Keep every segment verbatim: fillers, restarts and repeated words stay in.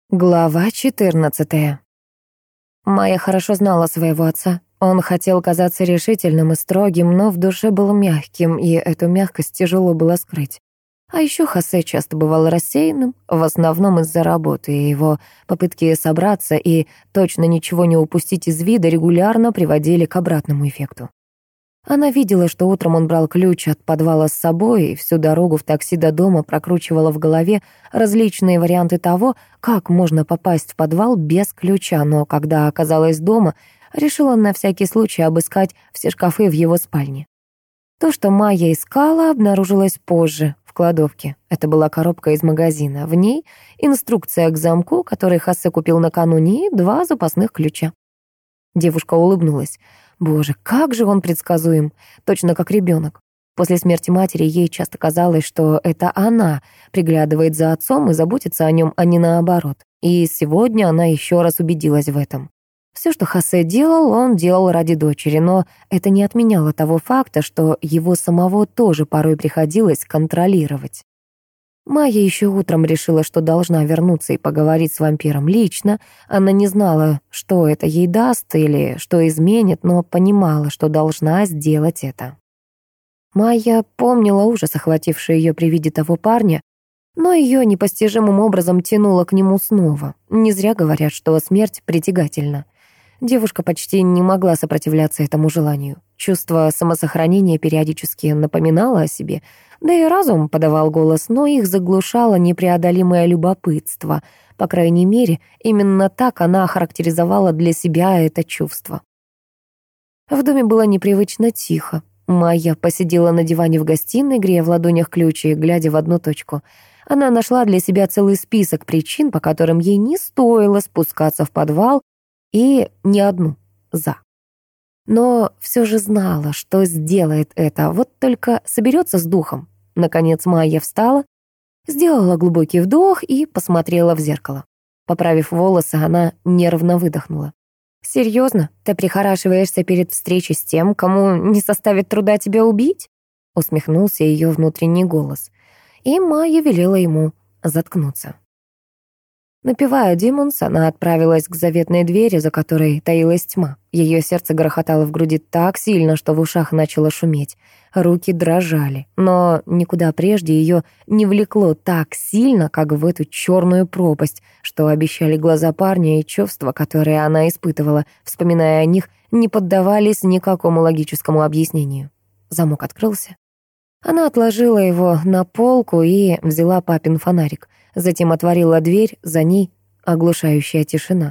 Глава четырнадцатая. Майя хорошо знала своего отца. Он хотел казаться решительным и строгим, но в душе был мягким, и эту мягкость тяжело было скрыть. А еще Хосе часто бывал рассеянным, в основном из-за работы, и его попытки собраться и точно ничего не упустить из вида регулярно приводили к обратному эффекту. Она видела, что утром он брал ключ от подвала с собой и всю дорогу в такси до дома прокручивала в голове различные варианты того, как можно попасть в подвал без ключа, но когда оказалась дома, решила на всякий случай обыскать все шкафы в его спальне. То, что Майя искала, обнаружилось позже, в кладовке. Это была коробка из магазина. В ней инструкция к замку, который Хосе купил накануне, и два запасных ключа. Девушка улыбнулась. Боже, как же он предсказуем, точно как ребенок. После смерти матери ей часто казалось, что это она приглядывает за отцом и заботится о нем, а не наоборот. И сегодня она еще раз убедилась в этом. Все, что Хосе делал, он делал ради дочери, но это не отменяло того факта, что его самого тоже порой приходилось контролировать. Майя еще утром решила, что должна вернуться и поговорить с вампиром лично. Она не знала, что это ей даст или что изменит, но понимала, что должна сделать это. Майя помнила ужас, охвативший ее при виде того парня, но ее непостижимым образом тянуло к нему снова. Не зря говорят, что смерть притягательна. Девушка почти не могла сопротивляться этому желанию. Чувство самосохранения периодически напоминало о себе, да и разум подавал голос, но их заглушало непреодолимое любопытство. По крайней мере, именно так она охарактеризовала для себя это чувство. В доме было непривычно тихо. Майя посидела на диване в гостиной, грея в ладонях ключи и глядя в одну точку. Она нашла для себя целый список причин, по которым ей не стоило спускаться в подвал, и не одну «за». Но все же знала, что сделает это, вот только соберется с духом. Наконец Майя встала, сделала глубокий вдох и посмотрела в зеркало. Поправив волосы, она нервно выдохнула. «Серьезно? Ты прихорашиваешься перед встречей с тем, кому не составит труда тебя убить?» Усмехнулся ее внутренний голос. И Майя велела ему заткнуться. Напевая «Демонс», она отправилась к заветной двери, за которой таилась тьма. Ее сердце грохотало в груди так сильно, что в ушах начало шуметь. Руки дрожали, но никуда прежде ее не влекло так сильно, как в эту черную пропасть, что обещали глаза парня, и чувства, которые она испытывала, вспоминая о них, не поддавались никакому логическому объяснению. Замок открылся. Она отложила его на полку и взяла папин фонарик. Затем отворила дверь, за ней оглушающая тишина.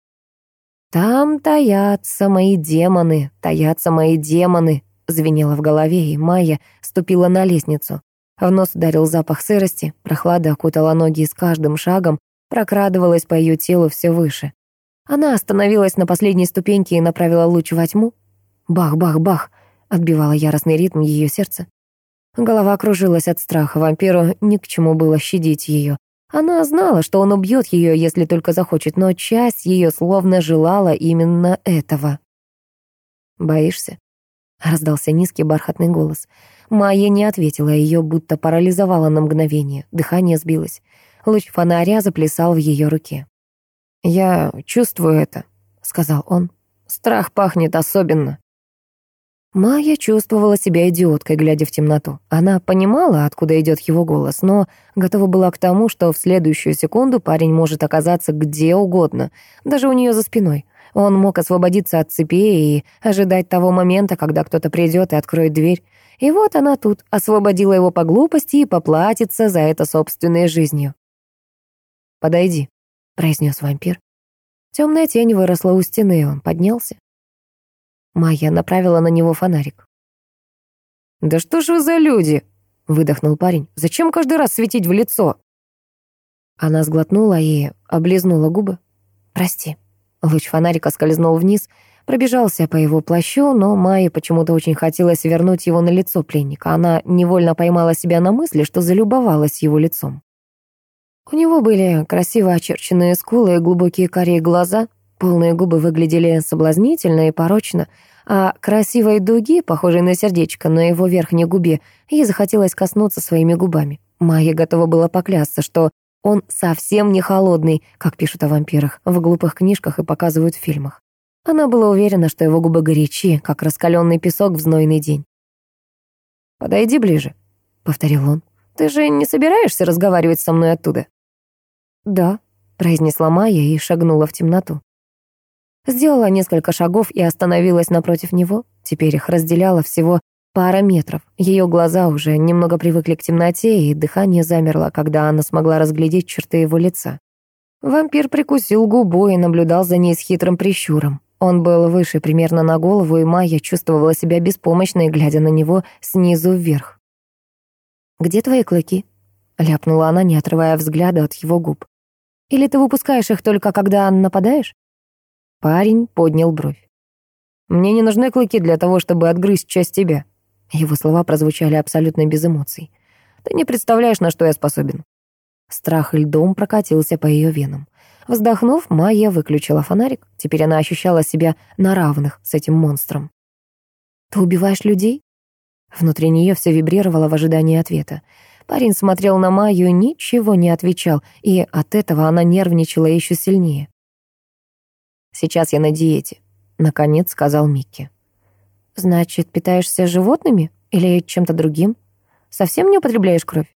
«Там таятся мои демоны, таятся мои демоны», звенело в голове, и Майя ступила на лестницу. В нос ударил запах сырости, прохлада окутала ноги и с каждым шагом прокрадывалась по ее телу все выше. Она остановилась на последней ступеньке и направила луч во тьму. Бах-бах-бах, отбивало яростный ритм ее сердца. Голова кружилась от страха, вампиру ни к чему было щадить ее. Она знала, что он убьет ее, если только захочет, но часть ее словно желала именно этого. «Боишься?» — раздался низкий бархатный голос. Майя не ответила, ее будто парализовало на мгновение, дыхание сбилось. Луч фонаря заплясал в ее руке. «Я чувствую это», — сказал он. «Страх пахнет особенно». Майя чувствовала себя идиоткой, глядя в темноту. Она понимала, откуда идет его голос, но готова была к тому, что в следующую секунду парень может оказаться где угодно, даже у нее за спиной. Он мог освободиться от цепей и ожидать того момента, когда кто-то придет и откроет дверь. И вот она тут, освободила его по глупости и поплатится за это собственной жизнью. «Подойди», — произнес вампир. Темная тень выросла у стены, и он поднялся. Майя направила на него фонарик. «Да что ж вы за люди?» — выдохнул парень. «Зачем каждый раз светить в лицо?» Она сглотнула и облизнула губы. «Прости». Луч фонарика скользнул вниз, пробежался по его плащу, но Майе почему-то очень хотелось вернуть его на лицо пленника. Она невольно поймала себя на мысли, что залюбовалась его лицом. У него были красиво очерченные скулы и глубокие карие глаза. Полные губы выглядели соблазнительно и порочно, а красивой дуги, похожей на сердечко на его верхней губе, ей захотелось коснуться своими губами. Майя готова была поклясться, что Он совсем не холодный, как пишут о вампирах в глупых книжках и показывают в фильмах. Она была уверена, что его губы горячи, как раскаленный песок в знойный день. «Подойди ближе», — повторил он. «Ты же не собираешься разговаривать со мной оттуда?» «Да», — произнесла Майя и шагнула в темноту. Сделала несколько шагов и остановилась напротив него. Теперь их разделяло всего пара метров. Ее глаза уже немного привыкли к темноте, и дыхание замерло, когда она смогла разглядеть черты его лица. Вампир прикусил губу и наблюдал за ней с хитрым прищуром. Он был выше примерно на голову, и Майя чувствовала себя беспомощной, глядя на него снизу вверх. «Где твои клыки?» — ляпнула она, не отрывая взгляда от его губ. «Или ты выпускаешь их только когда нападаешь?» Парень поднял бровь. «Мне не нужны клыки для того, чтобы отгрызть часть тебя». Его слова прозвучали абсолютно без эмоций. «Ты не представляешь, на что я способен». Страх льдом прокатился по ее венам. Вздохнув, Майя выключила фонарик. Теперь она ощущала себя на равных с этим монстром. «Ты убиваешь людей?» Внутри нее все вибрировало в ожидании ответа. Парень смотрел на Майю, ничего не отвечал, и от этого она нервничала еще сильнее. «Сейчас я на диете», — наконец сказал Микки. «Значит, питаешься животными или чем-то другим? Совсем не употребляешь кровь?»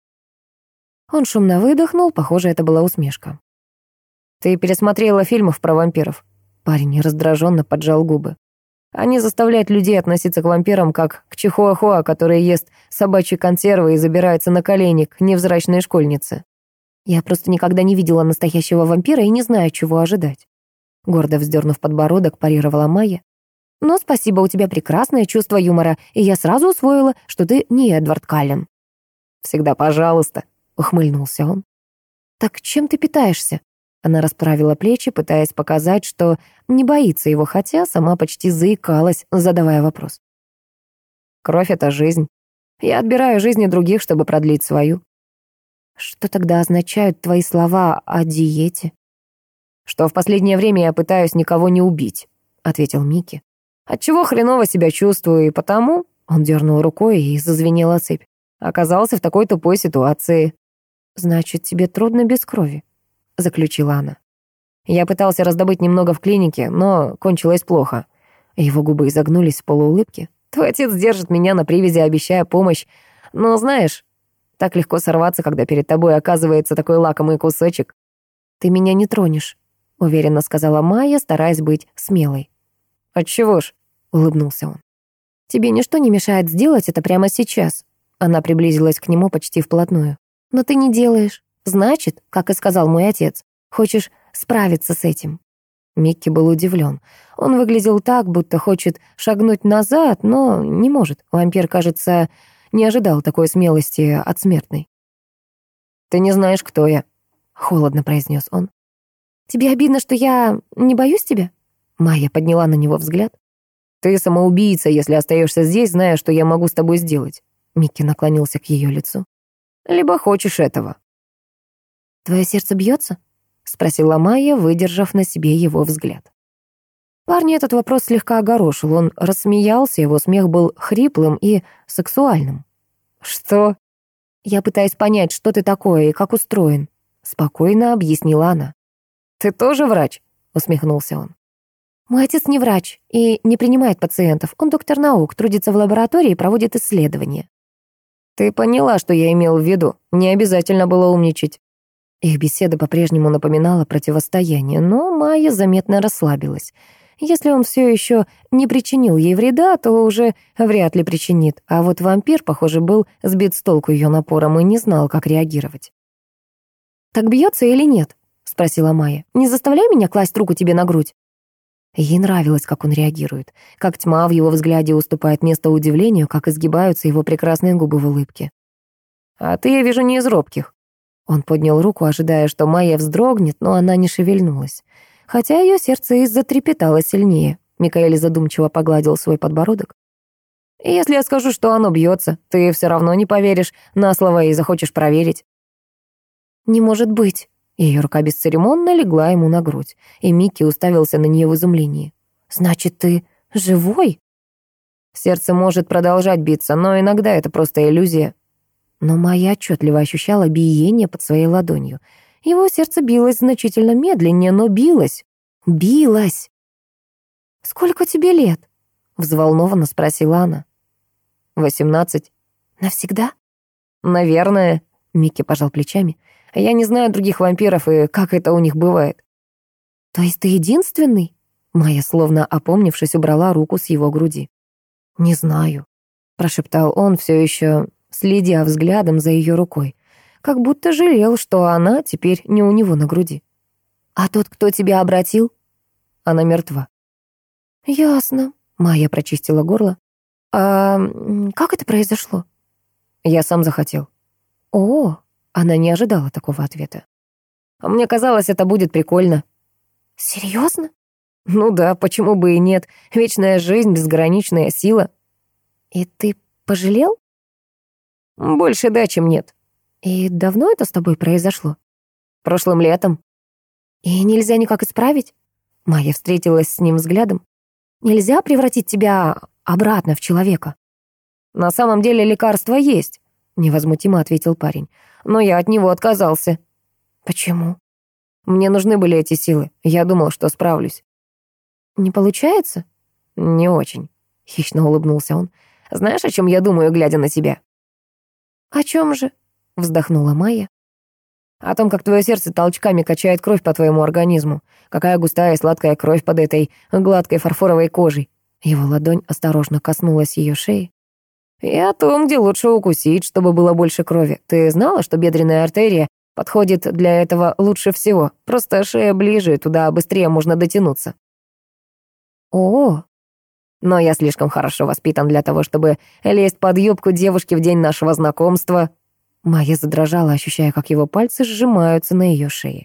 Он шумно выдохнул, похоже, это была усмешка. «Ты пересмотрела фильмов про вампиров?» Парень раздраженно поджал губы. «Они заставляют людей относиться к вампирам как к чихуахуа, который ест собачьи консервы и забирается на колени к невзрачной школьнице. Я просто никогда не видела настоящего вампира и не знаю, чего ожидать». Гордо вздернув подбородок, парировала Майя. «Но спасибо, у тебя прекрасное чувство юмора, и я сразу усвоила, что ты не Эдвард Каллен». «Всегда пожалуйста», — ухмыльнулся он. «Так чем ты питаешься?» Она расправила плечи, пытаясь показать, что не боится его, хотя сама почти заикалась, задавая вопрос. «Кровь — это жизнь. Я отбираю жизни других, чтобы продлить свою». «Что тогда означают твои слова о диете?» «Что в последнее время я пытаюсь никого не убить», — ответил Микки. «Отчего хреново себя чувствую, и потому...» Он дернул рукой, и зазвенела цепь. «Оказался в такой тупой ситуации». «Значит, тебе трудно без крови», — заключила она. «Я пытался раздобыть немного в клинике, но кончилось плохо». Его губы изогнулись в полуулыбке. «Твой отец держит меня на привязи, обещая помощь. Но знаешь, так легко сорваться, когда перед тобой оказывается такой лакомый кусочек». «Ты меня не тронешь», — уверенно сказала Майя, стараясь быть смелой. «Отчего ж?» — улыбнулся он. «Тебе ничто не мешает сделать это прямо сейчас». Она приблизилась к нему почти вплотную. «Но ты не делаешь. Значит, как и сказал мой отец, хочешь справиться с этим». Микки был удивлен. Он выглядел так, будто хочет шагнуть назад, но не может. Вампир, кажется, не ожидал такой смелости от смертной. «Ты не знаешь, кто я», — холодно произнес он. «Тебе обидно, что я не боюсь тебя?» Майя подняла на него взгляд. «Ты самоубийца, если остаешься здесь, зная, что я могу с тобой сделать». Микки наклонился к ее лицу. «Либо хочешь этого». «Твое сердце бьется?» — спросила Майя, выдержав на себе его взгляд. Парня этот вопрос слегка огорошил. Он рассмеялся, его смех был хриплым и сексуальным. «Что?» «Я пытаюсь понять, что ты такое и как устроен», — спокойно объяснила она. «Ты тоже врач?» — усмехнулся он. «Мой отец не врач и не принимает пациентов. Он доктор наук, трудится в лаборатории и проводит исследования». «Ты поняла, что я имел в виду. Не обязательно было умничать». Их беседа по-прежнему напоминала противостояние, но Майя заметно расслабилась. Если он все еще не причинил ей вреда, то уже вряд ли причинит. А вот вампир, похоже, был сбит с толку ее напором и не знал, как реагировать. «Так бьется или нет?» — спросила Майя. «Не заставляй меня класть руку тебе на грудь». Ей нравилось, как он реагирует, как тьма в его взгляде уступает место удивлению, как изгибаются его прекрасные губы в улыбке. «А ты, я вижу, не из робких». Он поднял руку, ожидая, что Майя вздрогнет, но она не шевельнулась. Хотя ее сердце и затрепетало сильнее. Микаэль задумчиво погладил свой подбородок. «Если я скажу, что оно бьется, ты все равно не поверишь на слово и захочешь проверить». «Не может быть». Ее рука бесцеремонно легла ему на грудь, и Микки уставился на нее в изумлении. «Значит, ты живой?» «Сердце может продолжать биться, но иногда это просто иллюзия». Но Майя отчетливо ощущала биение под своей ладонью. Его сердце билось значительно медленнее, но билось. Билось. «Сколько тебе лет?» — взволнованно спросила она. «Восемнадцать». «Навсегда?» «Наверное», — Микки пожал плечами. «Я не знаю других вампиров и как это у них бывает». «То есть ты единственный?» Майя, словно опомнившись, убрала руку с его груди. «Не знаю», — прошептал он, все еще следя взглядом за ее рукой, как будто жалел, что она теперь не у него на груди. «А тот, кто тебя обратил?» «Она мертва». «Ясно», — Майя прочистила горло. «А как это произошло?» «Я сам захотел». «О!» — она не ожидала такого ответа. «А мне казалось, это будет прикольно». «Серьезно?» «Ну да, почему бы и нет? Вечная жизнь, безграничная сила». «И ты пожалел?» «Больше да, чем нет». «И давно это с тобой произошло?» «Прошлым летом». «И нельзя никак исправить?» Майя встретилась с ним взглядом. «Нельзя превратить тебя обратно в человека?» «На самом деле лекарство есть», — невозмутимо ответил парень. «Но я от него отказался». «Почему?» «Мне нужны были эти силы. Я думал, что справлюсь». «Не получается?» «Не очень», — хищно улыбнулся он. «Знаешь, о чем я думаю, глядя на тебя?» «О чем же?» — вздохнула Майя. «О том, как твое сердце толчками качает кровь по твоему организму. Какая густая и сладкая кровь под этой гладкой фарфоровой кожей». Его ладонь осторожно коснулась ее шеи. «И о том, где лучше укусить, чтобы было больше крови. Ты знала, что бедренная артерия подходит для этого лучше всего? Просто шея ближе, туда быстрее можно дотянуться». «О, но я слишком хорошо воспитан для того, чтобы лезть под юбку девушки в день нашего знакомства». Майя задрожала, ощущая, как его пальцы сжимаются на ее шее.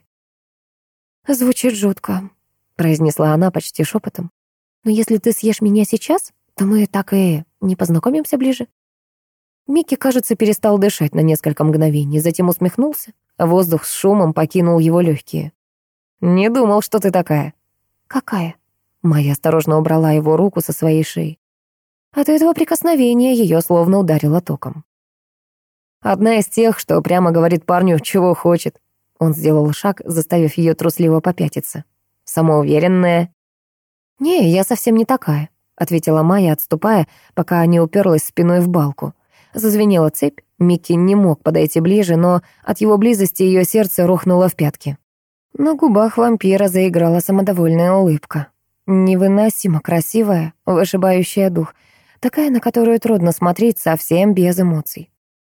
«Звучит жутко», — произнесла она почти шепотом. «Но если ты съешь меня сейчас, то мы так и не познакомимся ближе». Микки, кажется, перестал дышать на несколько мгновений, затем усмехнулся. Воздух с шумом покинул его легкие. «Не думал, что ты такая». «Какая?» Майя осторожно убрала его руку со своей шеи. От этого прикосновения ее словно ударило током. «Одна из тех, что прямо говорит парню, чего хочет». Он сделал шаг, заставив ее трусливо попятиться. «Самоуверенная». «Не, я совсем не такая», — ответила Майя, отступая, пока не уперлась спиной в балку. Зазвенела цепь, Микки не мог подойти ближе, но от его близости ее сердце рухнуло в пятки. На губах вампира заиграла самодовольная улыбка. Невыносимо красивая, вышибающая дух, такая, на которую трудно смотреть совсем без эмоций.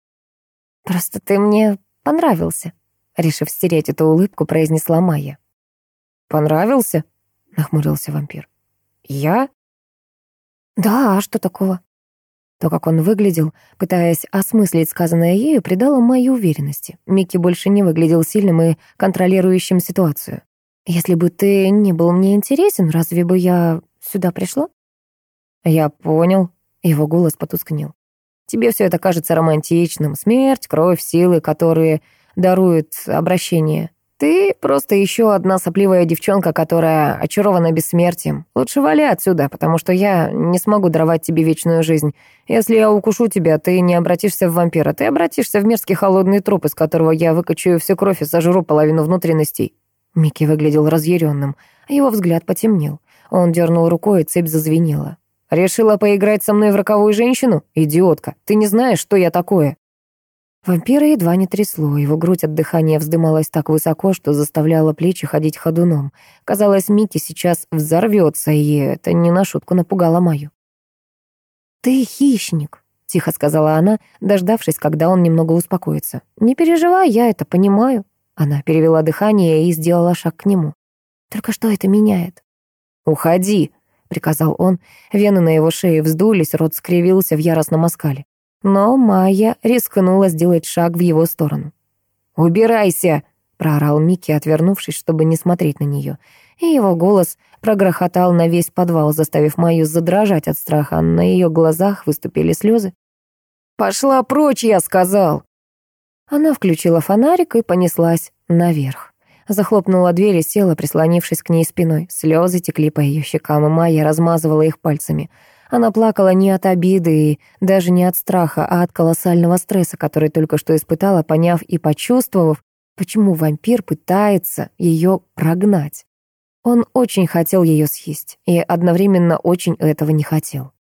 «Просто ты мне понравился», — решив стереть эту улыбку, произнесла Майя. «Понравился?» — нахмурился вампир. «Я?» «Да, а что такого?» То, как он выглядел, пытаясь осмыслить сказанное ею, придало Майе уверенности. Микки больше не выглядел сильным и контролирующим ситуацию. «Если бы ты не был мне интересен, разве бы я сюда пришла?» «Я понял», — его голос потускнел. «Тебе все это кажется романтичным. Смерть, кровь, силы, которые даруют обращение. Ты просто еще одна сопливая девчонка, которая очарована бессмертием. Лучше вали отсюда, потому что я не смогу даровать тебе вечную жизнь. Если я укушу тебя, ты не обратишься в вампира, ты обратишься в мерзкий холодный труп, из которого я выкачаю всю кровь и сожру половину внутренностей». Микки выглядел разъяренным, а его взгляд потемнел. Он дернул рукой, и цепь зазвенела. «Решила поиграть со мной в роковую женщину? Идиотка, ты не знаешь, что я такое?» Вампира едва не трясло, его грудь от дыхания вздымалась так высоко, что заставляла плечи ходить ходуном. Казалось, Микки сейчас взорвется, и это не на шутку напугало Майю. «Ты хищник», — тихо сказала она, дождавшись, когда он немного успокоится. «Не переживай, я это понимаю». Она перевела дыхание и сделала шаг к нему. «Только что это меняет?» «Уходи», — приказал он. Вены на его шее вздулись, рот скривился в яростном оскале. Но Майя рискнула сделать шаг в его сторону. «Убирайся!» — проорал Микки, отвернувшись, чтобы не смотреть на нее. И его голос прогрохотал на весь подвал, заставив Майю задрожать от страха. На ее глазах выступили слезы. «Пошла прочь, я сказал!» Она включила фонарик и понеслась наверх. Захлопнула дверь и села, прислонившись к ней спиной. Слезы текли по ее щекам, и Майя размазывала их пальцами. Она плакала не от обиды и даже не от страха, а от колоссального стресса, который только что испытала, поняв и почувствовав, Почему вампир пытается ее прогнать? Он очень хотел ее съесть и одновременно очень этого не хотел.